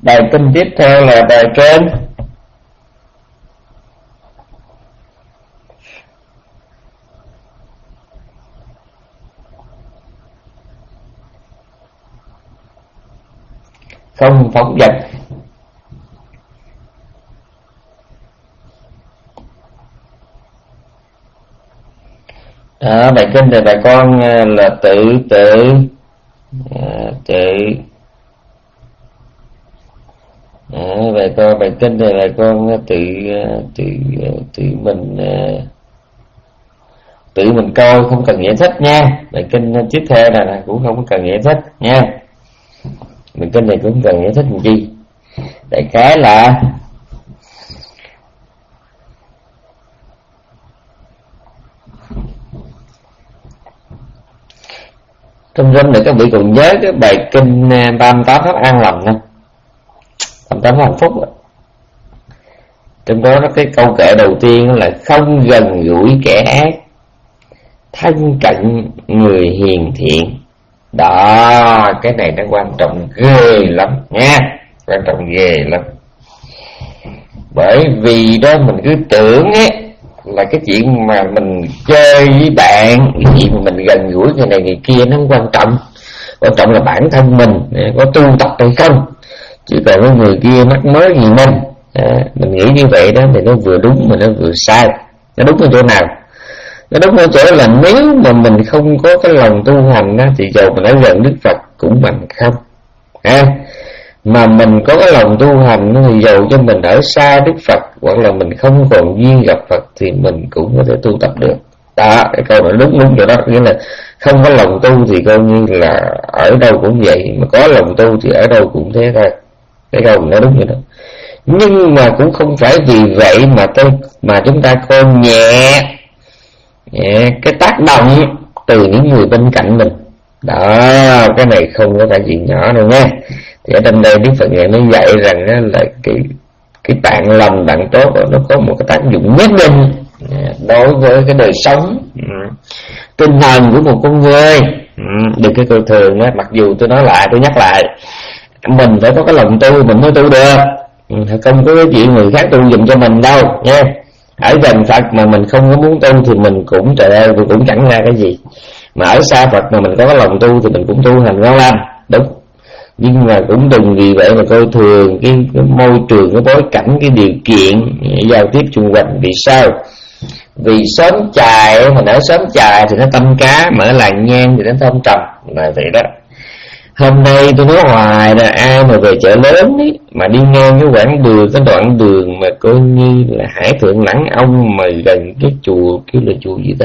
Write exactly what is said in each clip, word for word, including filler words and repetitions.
Bài kinh tiếp theo là bài trên không phóng dật. À, bài kinh này bà con là tự tự à, tự à, bài con bài kinh này bà con tự tự tự mình tự mình coi, không cần giải thích nha. Bài kinh tiếp theo là cũng không cần giải thích nha. Bài kinh này cũng không cần giải thích làm chi. Đại khái là trong râm này các vị còn nhớ cái bài kinh ba mươi tám pháp an lành không? ba mươi tám pháp hạnh phúc đó. Trong đó nó cái câu kệ đầu tiên là không gần gũi kẻ ác, thân cận người hiền thiện. Đó, cái này nó quan trọng ghê lắm nha, quan trọng ghê lắm. Bởi vì đó mình cứ tưởng ấy là cái chuyện mà mình chơi với bạn, cái chuyện mà mình gần gũi người này người kia nó không quan trọng. Quan trọng là bản thân mình có tu tập hay không, chứ còn cái người kia mắc mới gì mình à, mình nghĩ như vậy đó thì nó vừa đúng mà nó vừa sai. Nó đúng ở chỗ nào? Nó đúng ở chỗ là nếu mà mình không có cái lòng tu hành đó, thì dầu mình ở gần Đức Phật cũng bằng không à, mà mình có cái lòng tu hành thì dầu cho mình ở xa Đức Phật hoặc là mình không còn duyên gặp Phật thì mình cũng có thể tu tập được. Đó, cái câu nói đúng đúng chỗ đó, nghĩa là không có lòng tu thì coi như là ở đâu cũng vậy, mà có lòng tu thì ở đâu cũng thế thôi. Cái câu nói đúng vậy đó. Nhưng mà cũng không phải vì vậy mà tôi mà chúng ta coi nhẹ cái tác động từ những người bên cạnh mình. Đó, cái này không có phải chuyện nhỏ đâu nha. Thì ở trong đây Đức Phật ngài nó dạy rằng đó là cái cái bạn lành bạn tốt đó, nó có một cái tác dụng nhất định đối với cái đời sống tinh thần của một con người. Đừng cái câu thường đó, mặc dù tôi nói lại, tôi nhắc lại, mình phải có cái lòng tu mình mới tu được, không có cái chuyện người khác tu giùm cho mình đâu nha. Ở gần Phật mà mình không có muốn tu thì mình cũng trời ơi cũng chẳng ra cái gì. Mà ở xa Phật mà mình có cái lòng tu thì mình cũng tu hành ngon lành, đúng. Nhưng mà cũng đừng vì vậy mà coi thường cái, cái môi trường, cái bối cảnh, cái điều kiện giao tiếp xung quanh. Vì sao? Vì xóm chài, mình ở xóm chài thì nó tâm cá, mà ở làng nhang thì nó thơm trầm, là vậy đó. Hôm nay tôi nói hoài là ai mà về chợ lớn ấy, mà đi ngang cái quãng đường, cái đoạn đường mà coi như là Hải Thượng Lãng Ông mà gần cái chùa, kêu là chùa gì ta?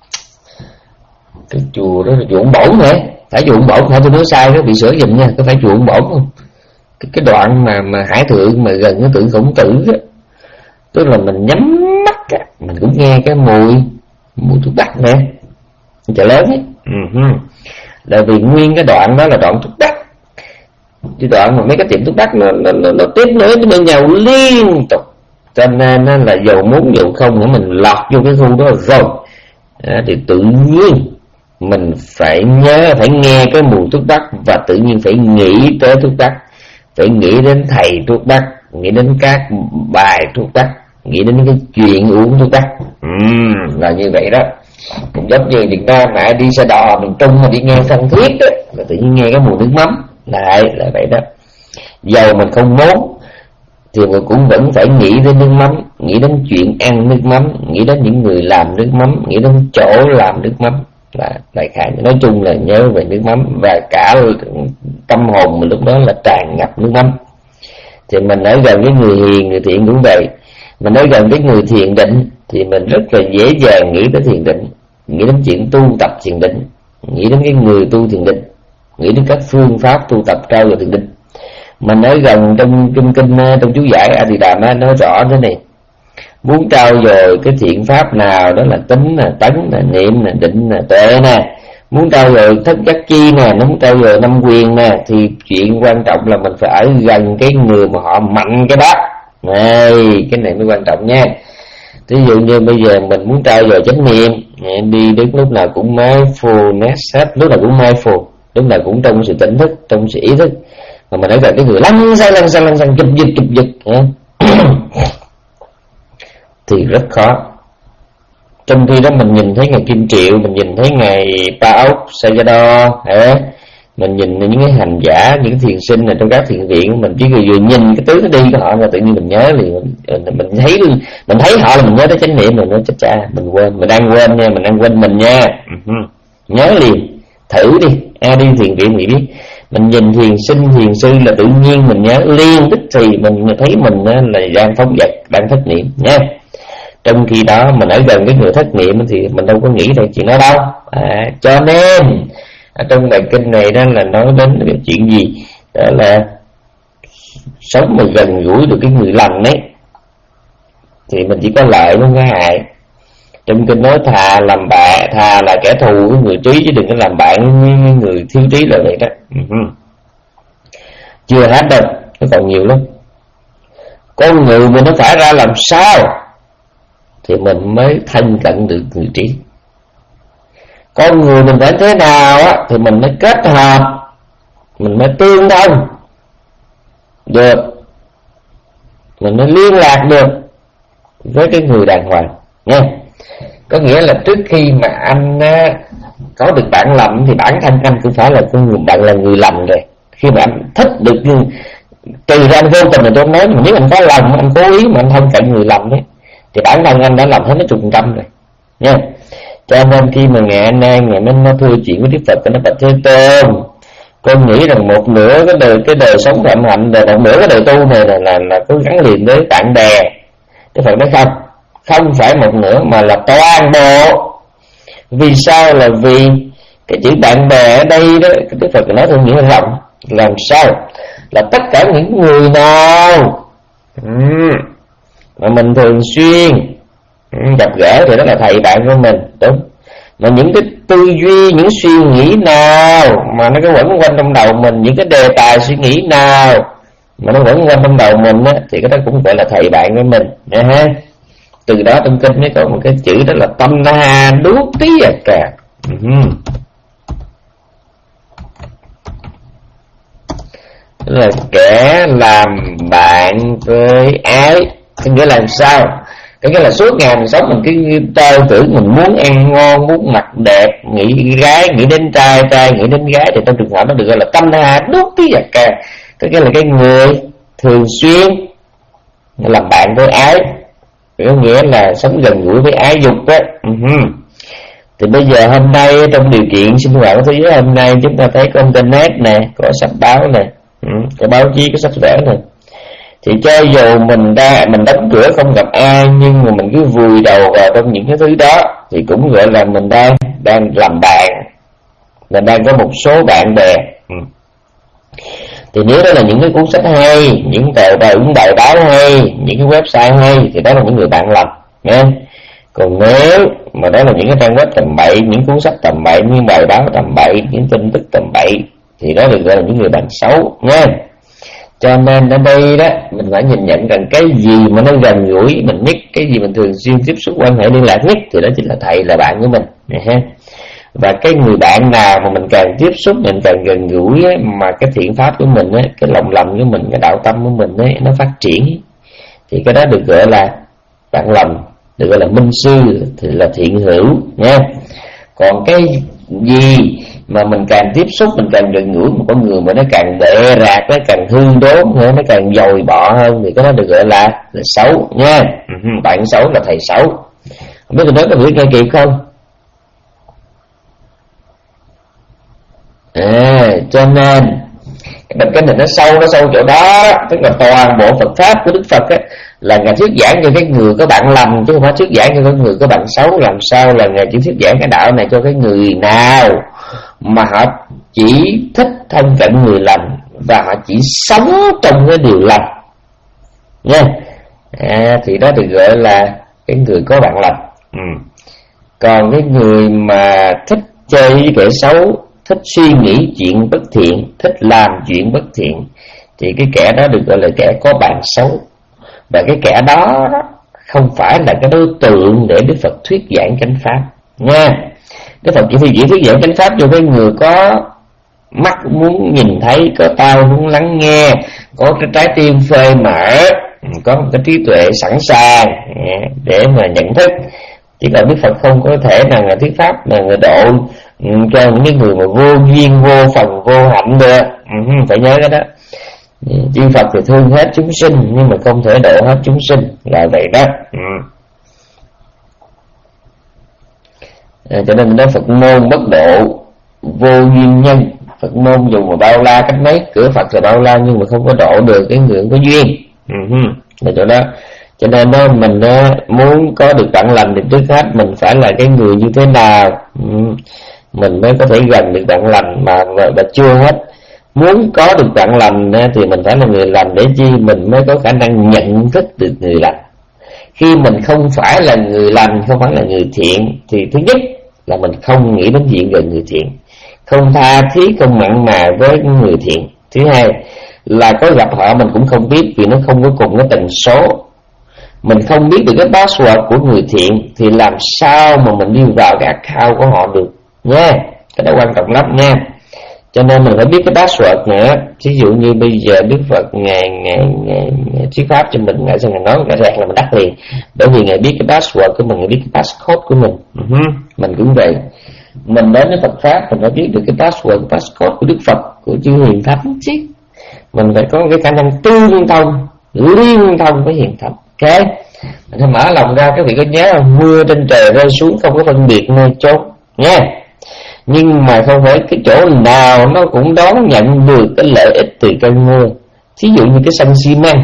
Cái chùa đó là chùa Ông Bổn hả? Phải chùa Ông Bổn hả? Tôi nói sai đó, bị sửa giùm nha. Có phải chùa Ông Bổn không? Cái, cái đoạn mà mà Hải Thượng mà gần cái tượng Khổng Tử á, tức là mình nhắm mắt á, mình cũng nghe cái mùi mùi thuốc bắc nè, chợ lớn ấy. Uh-huh. Là vì nguyên cái đoạn đó là đoạn thuốc bắc, cái đoạn mà mấy cái tiệm thuốc bắc nó, nó, nó, nó tiếp nối với nhau liên tục, cho nên nó là dầu muốn dầu không nữa mình lọt vô cái khu đó rồi à, thì tự nhiên mình phải nhớ, phải nghe cái mùi thuốc bắc và tự nhiên phải nghĩ tới thuốc bắc, phải nghĩ đến thầy thuốc bắc, nghĩ đến các bài thuốc bắc, nghĩ đến cái chuyện uống thuốc bắc. uhm, là như vậy đó. Cũng giống như Việt Nam mà đi xe đò miền Trung mà đi nghe Phan Thiết đó, là tự nhiên nghe cái mùi nước mắm, lại là vậy đó. Dầu mình không muốn thì mình cũng vẫn phải nghĩ đến nước mắm, nghĩ đến chuyện ăn nước mắm, nghĩ đến những người làm nước mắm, nghĩ đến chỗ làm nước mắm, là đại khái. Nói chung là nhớ về nước mắm, và cả tâm hồn mình lúc đó là tràn ngập nước mắm. Thì mình ở gần cái người hiền, người thiện cũng vậy. Mình ở gần cái người thiền định thì mình rất là dễ dàng nghĩ tới thiền định, nghĩ đến chuyện tu tập thiền định, nghĩ đến cái người tu thiền định, nghĩ đến các phương pháp tu tập trao dồi thiền định. Mình ở gần trong trong kinh, trong chú giải A Di Đà Ma nói rõ thế này: muốn trao dồi cái thiện pháp nào, đó là tính, là tấn, là niệm, là định, là tuệ nè, muốn trao dồi thất giác chi nè, nó muốn trao dồi năm quyền nè, thì chuyện quan trọng là mình phải ở gần cái người mà họ mạnh cái đó. Này, cái này mới quan trọng nha. Ví dụ như bây giờ mình muốn trao dồi chánh niệm, đi đứng lúc nào cũng mindfulness, lúc nào cũng mindful, lúc nào cũng trong sự tỉnh thức, trong sự ý thức. mà mình ở gần cái người lăn xăng lăn xăng lăn xăng chụp giật chụp giật thì rất khó. Trong khi đó mình nhìn thấy ngày Kim Triệu, mình nhìn thấy ngày Pa Ốc Sayadaw, mình nhìn những cái hành giả, những thiền sinh này trong các thiền viện, mình chỉ vừa nhìn cái tướng nó đi của họ mà tự nhiên mình nhớ liền, mình, mình thấy mình thấy họ là mình nhớ tới chánh niệm, mình nói chết cha mình quên, mình đang quên nha, mình đang quên mình nha, nhớ liền. Thử đi, ai đi thiền viện thì biết, mình nhìn thiền sinh thiền sư là tự nhiên mình nhớ liền, tức thì mình thấy mình là đang phóng dật, đang thất niệm nha. Trong khi đó mình ở gần cái người thất niệm thì mình đâu có nghĩ về chuyện đó đâu. À, cho nên ở trong bài kinh này đó là nói đến cái chuyện gì, đó là sống mà gần gũi được cái người lành đấy thì mình chỉ có lợi với cái hại. Trong kinh nói thà làm bạn, thà là kẻ thù với người trí chứ đừng có làm bạn với người thiếu trí là vậy đó. Uh-huh. Chưa hết đâu, nó còn nhiều lắm. Con người mình nó phải ra làm sao thì mình mới thân cận được người trí. Con người mình phải thế nào á thì mình mới kết hợp, mình mới tương thông được, mình mới liên lạc được với cái người đàng hoàng nha. Có nghĩa là trước khi mà anh á, có được bạn lành thì bản thân anh cũng phải là con người, bạn là người lành rồi. Khi mà anh thích được, trừ ra anh vô tình là tôi nói, mà nếu anh có lòng, anh cố ý mà anh thân cận người lành đấy thì bản thân anh đã làm hết nó chục phần trăm rồi nha. Cho nên khi mà ngày anh nay ngày nó thưa chuyện với Đức Phật, nó bạch Thế Tôn, con nghĩ rằng một nửa cái đời cái đời sống phạm hạnh, đời một nửa cái đời tu này là là, là có gắn liền với bạn bè. Đức Phật nói không, không phải một nửa mà là toàn bộ. Vì sao? Là vì cái chữ bạn bè ở đây đó, Đức Phật nói theo nghĩa rộng. Làm sao? Là tất cả những người nào uhm, mà mình thường xuyên gặp gỡ thì đó là thầy bạn của mình, đúng. Mà những cái tư duy, những suy nghĩ nào mà nó có quẩn quanh trong đầu mình, những cái đề tài suy nghĩ nào mà nó quẩn quanh trong đầu mình á, thì cái đó cũng gọi là thầy bạn của mình nha ha. Từ đó trong kinh mới có một cái chữ đó là tâm na đú tí à cả. Uh-huh. Tức là kẻ làm bạn với ái. Có nghĩa là sao? Có nghĩa là suốt ngày mình sống mình cứ tơ tưởng mình muốn ăn ngon, muốn mặc đẹp, nghĩ gái, nghĩ đến trai, trai nghĩ đến gái, thì trong trường hợp nó được gọi là tâm na đú tí à cả. Có nghĩa là cái người thường xuyên làm bạn với ái, có nghĩa là sống gần gũi với ái dục đó. Uh-huh. Thì bây giờ hôm nay trong điều kiện sinh hoạt của thế giới hôm nay, chúng ta thấy có internet nè, có sách báo nè, uh, có báo chí, có sách vở nè, thì cho dù mình ra mình đóng cửa không gặp ai, nhưng mà mình cứ vùi đầu vào trong những cái thứ đó thì cũng gọi là mình đang đang làm bạn, mình đang có một số bạn bè. Uh. Thì nếu đó là những cái cuốn sách hay, những tờ bài những bài báo hay, những cái website hay, thì đó là những người bạn lành nha. Còn nếu mà đó là những cái trang web tầm bậy, những cuốn sách tầm bậy, những bài báo tầm bậy, những tin tức tầm bậy, thì đó được gọi là những người bạn xấu nha. Cho nên ở đây đó mình phải nhìn nhận rằng cái gì mà nó gần gũi mình nhất, cái gì mình thường xuyên tiếp xúc, quan hệ liên lạc nhất, thì đó chính là thầy, là bạn của mình ha. Và cái người bạn nào mà mình càng tiếp xúc, mình càng gần gũi ấy, mà cái thiện pháp của mình ấy, cái lòng lành của mình, cái đạo tâm của mình ấy, nó phát triển ấy, thì cái đó được gọi là bạn lành, được gọi là minh sư, thì là thiện hữu nha. Còn cái gì mà mình càng tiếp xúc, mình càng gần gũi một con người mà nó càng bệ rạc, nó càng hư đốn nữa, nó càng dồi bọ hơn, thì cái đó được gọi là, là xấu nha. Bạn xấu là thầy xấu. Không biết tôi nói có hiểu nghe kịp không? À, cho nên cái cái này nó sâu, nó sâu chỗ đó, tức là toàn bộ Phật pháp của Đức Phật ấy, là Ngài thuyết giảng cho cái người có bạn lành, chứ không phải thuyết giảng cho cái người có bạn xấu. Làm sao là Ngài chỉ thuyết giảng cái đạo này cho cái người nào mà họ chỉ thích thân cận người lành và họ chỉ sống trong cái điều lành nha. À, thì đó được gọi là cái người có bạn lành. Ừ. Còn cái người mà thích chơi với kẻ xấu, thích suy nghĩ chuyện bất thiện, thích làm chuyện bất thiện, thì cái kẻ đó được gọi là kẻ có bạn xấu. Và cái kẻ đó, đó không phải là cái đối tượng để Đức Phật thuyết giảng chánh pháp nha. Đức Phật chỉ thuyết giảng thuyết giảng chánh pháp cho cái người có mắt cũng muốn nhìn thấy, có tai muốn lắng nghe, có cái trái tim phơi mở, có một cái trí tuệ sẵn sàng để mà nhận thức. Chỉ cần Đức Phật không có thể nào là thuyết pháp là người độ cho những cái người mà vô duyên, vô phần, vô hạnh được. Phải nhớ cái đó. Chư Phật thì thương hết chúng sinh nhưng mà không thể độ hết chúng sinh, là vậy đó. À, cho nên đó Phật môn bất độ vô duyên nhân. Phật môn dù mà bao la cách mấy, cửa Phật là bao la nhưng mà không có độ được cái người có duyên. Uh-huh. Là chỗ đó. Cho nên đó mình đó, muốn có được bạn lành thì trước hết mình phải là cái người như thế nào, uh-huh. mình mới có thể gần được bạn lành. Mà và chưa hết, muốn có được bạn lành thì mình phải là người lành để chi mình mới có khả năng nhận thức được người lành. Khi mình không phải là người lành, không phải là người thiện, thì thứ nhất là mình không nghĩ đến chuyện gần người thiện, không tha thiết, không mặn mà với người thiện. Thứ hai là có gặp họ mình cũng không biết, vì nó không có cùng cái tần số. Mình không biết được cái password của người thiện thì làm sao mà mình đi vào cái account của họ được nha. Cái đó quan trọng lắm nha. Cho nên mình phải biết cái password nữa. Ví dụ như bây giờ Đức Phật Ngài Ngài, Ngài, Ngài thuyết pháp cho mình, Ngài sẽ Ngài nói Ngài rạc là mình đắc liền. Bởi vì Ngài biết cái password của mình, Ngài biết cái passcode của mình. uh-huh. Mình cũng vậy. Mình đến với Phật Pháp mình phải biết được cái password, cái passcode của Đức Phật, của chư Hiền Thánh chứ. Mình phải có cái khả năng tương thông, liên thông với Hiền Thánh. Ok, mình phải mở lòng ra. Các vị có nhớ không? Mưa trên trời rơi xuống không có phân biệt nơi chốn nha. Nhưng mà không phải cái chỗ nào nó cũng đón nhận được cái lợi ích từ cơn mưa. Thí dụ như cái sân xi măng,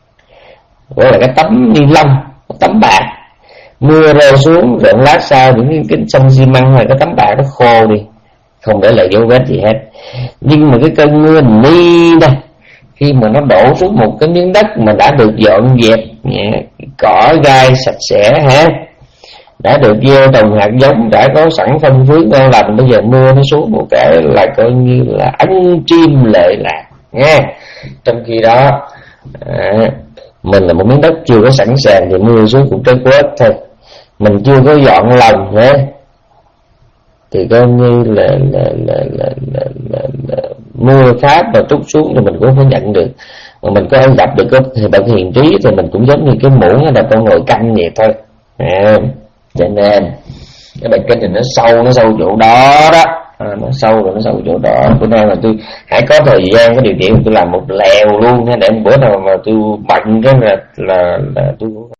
gọi là cái tấm ni lông, tấm bạc, mưa rơi xuống rồi lát sau những cái sân xi măng hay cái tấm bạc nó khô đi, không để lại dấu vết gì hết. Nhưng mà cái cơn mưa ni đây, khi mà nó đổ xuống một cái miếng đất mà đã được dọn dẹp, cỏ gai sạch sẽ ha, đã được gieo trồng hạt giống, đã có sẵn phân phối ngon lành, bây giờ mưa nó xuống một cái là coi như là ân chim lệ lạc nha. Trong khi đó à, mình là một miếng đất chưa có sẵn sàng thì mưa xuống cũng trái quét thôi. Mình chưa có dọn lòng nữa thì coi như là, là, là, là, là, là, là mưa pháp và trút xuống thì mình cũng phải nhận được. Mà mình có gặp được cái bậc hiền trí thì mình cũng giống như cái muỗng hay là con ngồi canh vậy thôi à. Cho nên cái bài kinh thì nó sâu, nó sâu chỗ đó đó à, nó sâu rồi nó sâu chỗ đó. Bữa nay mà tôi hãy có thời gian, có điều kiện tôi làm một lèo luôn, để bữa nào mà tôi bận cái là là, là tôi